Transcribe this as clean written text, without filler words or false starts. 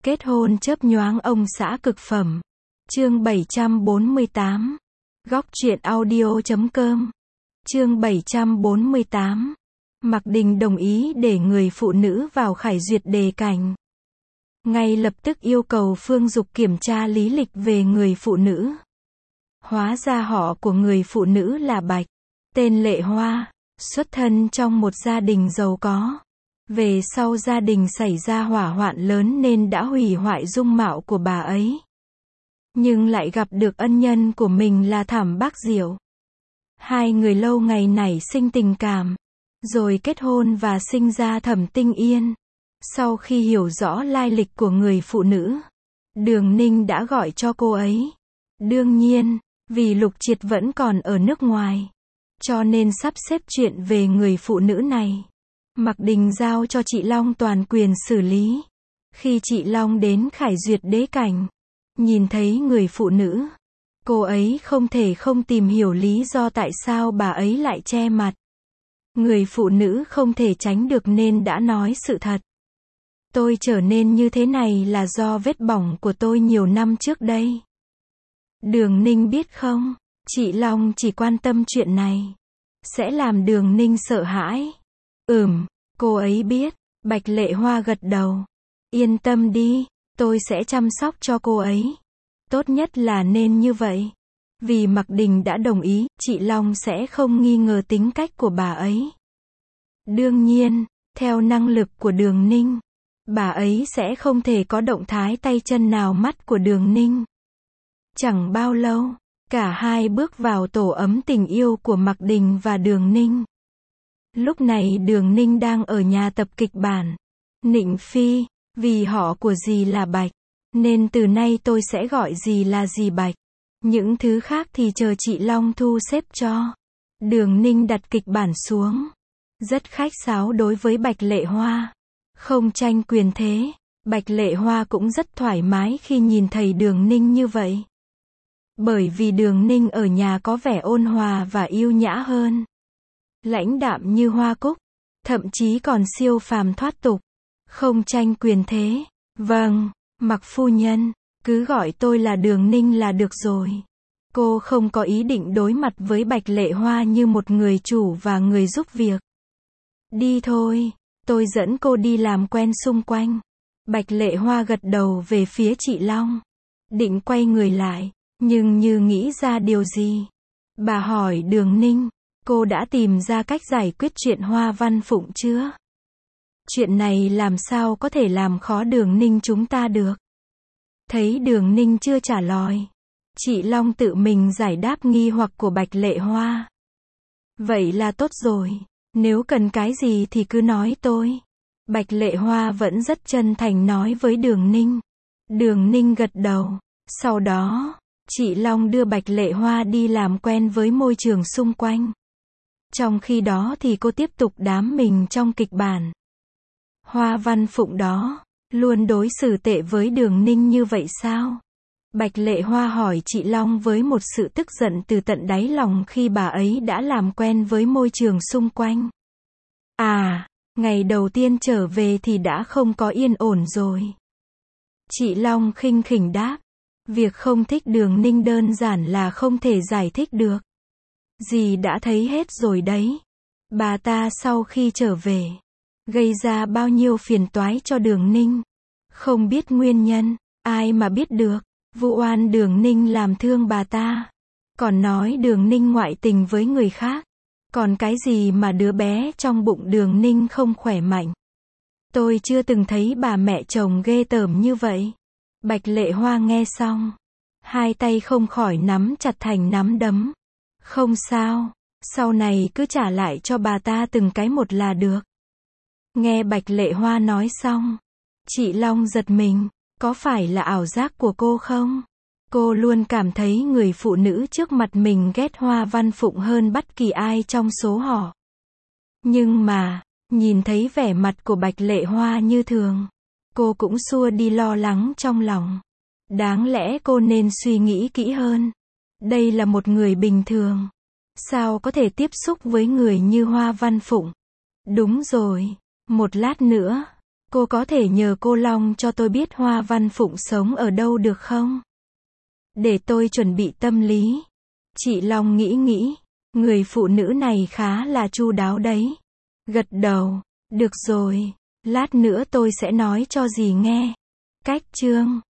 Kết hôn chớp nhoáng ông xã cực phẩm. Chương 748. Góc truyện audio.com. Chương 748. Mạc Đình đồng ý để người phụ nữ vào khải duyệt đề cảnh. Ngay lập tức yêu cầu Phương Dục kiểm tra lý lịch về người phụ nữ. Hóa ra họ của người phụ nữ là Bạch, tên Lệ Hoa, xuất thân trong một gia đình giàu có. Về sau gia đình xảy ra hỏa hoạn lớn nên đã hủy hoại dung mạo của bà ấy. Nhưng lại gặp được ân nhân của mình là Thẩm Bác Diệu. Hai người lâu ngày nảy sinh tình cảm, rồi kết hôn và sinh ra Thẩm Tinh Yên. Sau khi hiểu rõ lai lịch của người phụ nữ, Đường Ninh đã gọi cho cô ấy. Đương nhiên, vì Lục Triệt vẫn còn ở nước ngoài, cho nên sắp xếp chuyện về người phụ nữ này, Mạc Đình giao cho chị Long toàn quyền xử lý. Khi chị Long đến khải duyệt đế cảnh, nhìn thấy người phụ nữ, cô ấy không thể không tìm hiểu lý do tại sao bà ấy lại che mặt. Người phụ nữ không thể tránh được nên đã nói sự thật. Tôi trở nên như thế này là do vết bỏng của tôi nhiều năm trước đây. Đường Ninh biết không, chị Long chỉ quan tâm chuyện này sẽ làm Đường Ninh sợ hãi. Cô ấy biết. Bạch Lệ Hoa gật đầu. Yên tâm đi, tôi sẽ chăm sóc cho cô ấy. Tốt nhất là nên như vậy. Vì Mạc Đình đã đồng ý, chị Long sẽ không nghi ngờ tính cách của bà ấy. Đương nhiên, theo năng lực của Đường Ninh, bà ấy sẽ không thể có động thái tay chân nào mắt của Đường Ninh. Chẳng bao lâu, cả hai bước vào tổ ấm tình yêu của Mạc Đình và Đường Ninh. Lúc này Đường Ninh đang ở nhà tập kịch bản. Nịnh Phi, vì họ của dì là Bạch, nên từ nay tôi sẽ gọi dì là dì Bạch. Những thứ khác thì chờ chị Long thu xếp cho. Đường Ninh đặt kịch bản xuống. Rất khách sáo đối với Bạch Lệ Hoa. Không tranh quyền thế. Bạch Lệ Hoa cũng rất thoải mái khi nhìn thấy Đường Ninh như vậy. Bởi vì Đường Ninh ở nhà có vẻ ôn hòa và yêu nhã hơn. Lãnh đạm như hoa cúc, thậm chí còn siêu phàm thoát tục. Không tranh quyền thế. Vâng, Mạc phu nhân, cứ gọi tôi là Đường Ninh là được rồi. Cô không có ý định đối mặt với Bạch Lệ Hoa như một người chủ và người giúp việc. Đi thôi, tôi dẫn cô đi làm quen xung quanh. Bạch Lệ Hoa gật đầu về phía chị Long. Định quay người lại, nhưng như nghĩ ra điều gì. Bà hỏi Đường Ninh, cô đã tìm ra cách giải quyết chuyện Hoa Văn Phụng chưa? Chuyện này làm sao có thể làm khó Đường Ninh chúng ta được? Thấy Đường Ninh chưa trả lời, chị Long tự mình giải đáp nghi hoặc của Bạch Lệ Hoa. Vậy là tốt rồi, nếu cần cái gì thì cứ nói tôi. Bạch Lệ Hoa vẫn rất chân thành nói với Đường Ninh. Đường Ninh gật đầu. Sau đó, chị Long đưa Bạch Lệ Hoa đi làm quen với môi trường xung quanh. Trong khi đó thì cô tiếp tục đám mình trong kịch bản. Hoa Văn Phụng đó, luôn đối xử tệ với Đường Ninh như vậy sao? Bạch Lệ Hoa hỏi chị Long với một sự tức giận từ tận đáy lòng khi bà ấy đã làm quen với môi trường xung quanh. Ngày đầu tiên trở về thì đã không có yên ổn rồi. Chị Long khinh khỉnh đáp. Việc không thích Đường Ninh đơn giản là không thể giải thích được. Dì đã thấy hết rồi đấy. Bà ta sau khi trở về, gây ra bao nhiêu phiền toái cho Đường Ninh. Không biết nguyên nhân, ai mà biết được. Vu oan Đường Ninh làm thương bà ta. Còn nói Đường Ninh ngoại tình với người khác. Còn cái gì mà đứa bé trong bụng Đường Ninh không khỏe mạnh. Tôi chưa từng thấy bà mẹ chồng ghê tởm như vậy. Bạch Lệ Hoa nghe xong, hai tay không khỏi nắm chặt thành nắm đấm. Không sao, sau này cứ trả lại cho bà ta từng cái một là được. Nghe Bạch Lệ Hoa nói xong, chị Long giật mình. Có phải là ảo giác của cô không? Cô luôn cảm thấy người phụ nữ trước mặt mình ghét Hoa Văn Phụng hơn bất kỳ ai trong số họ. Nhưng mà, nhìn thấy vẻ mặt của Bạch Lệ Hoa như thường, cô cũng xua đi lo lắng trong lòng. Đáng lẽ cô nên suy nghĩ kỹ hơn. Đây là một người bình thường. Sao có thể tiếp xúc với người như Hoa Văn Phụng? Đúng rồi, một lát nữa, Cô có thể nhờ cô Long cho tôi biết Hoa Văn Phụng sống ở đâu được không? Để tôi chuẩn bị tâm lý. Chị Long nghĩ, người phụ nữ này khá là chu đáo đấy. Gật đầu, được rồi, lát nữa tôi sẽ nói cho dì nghe. Cách chương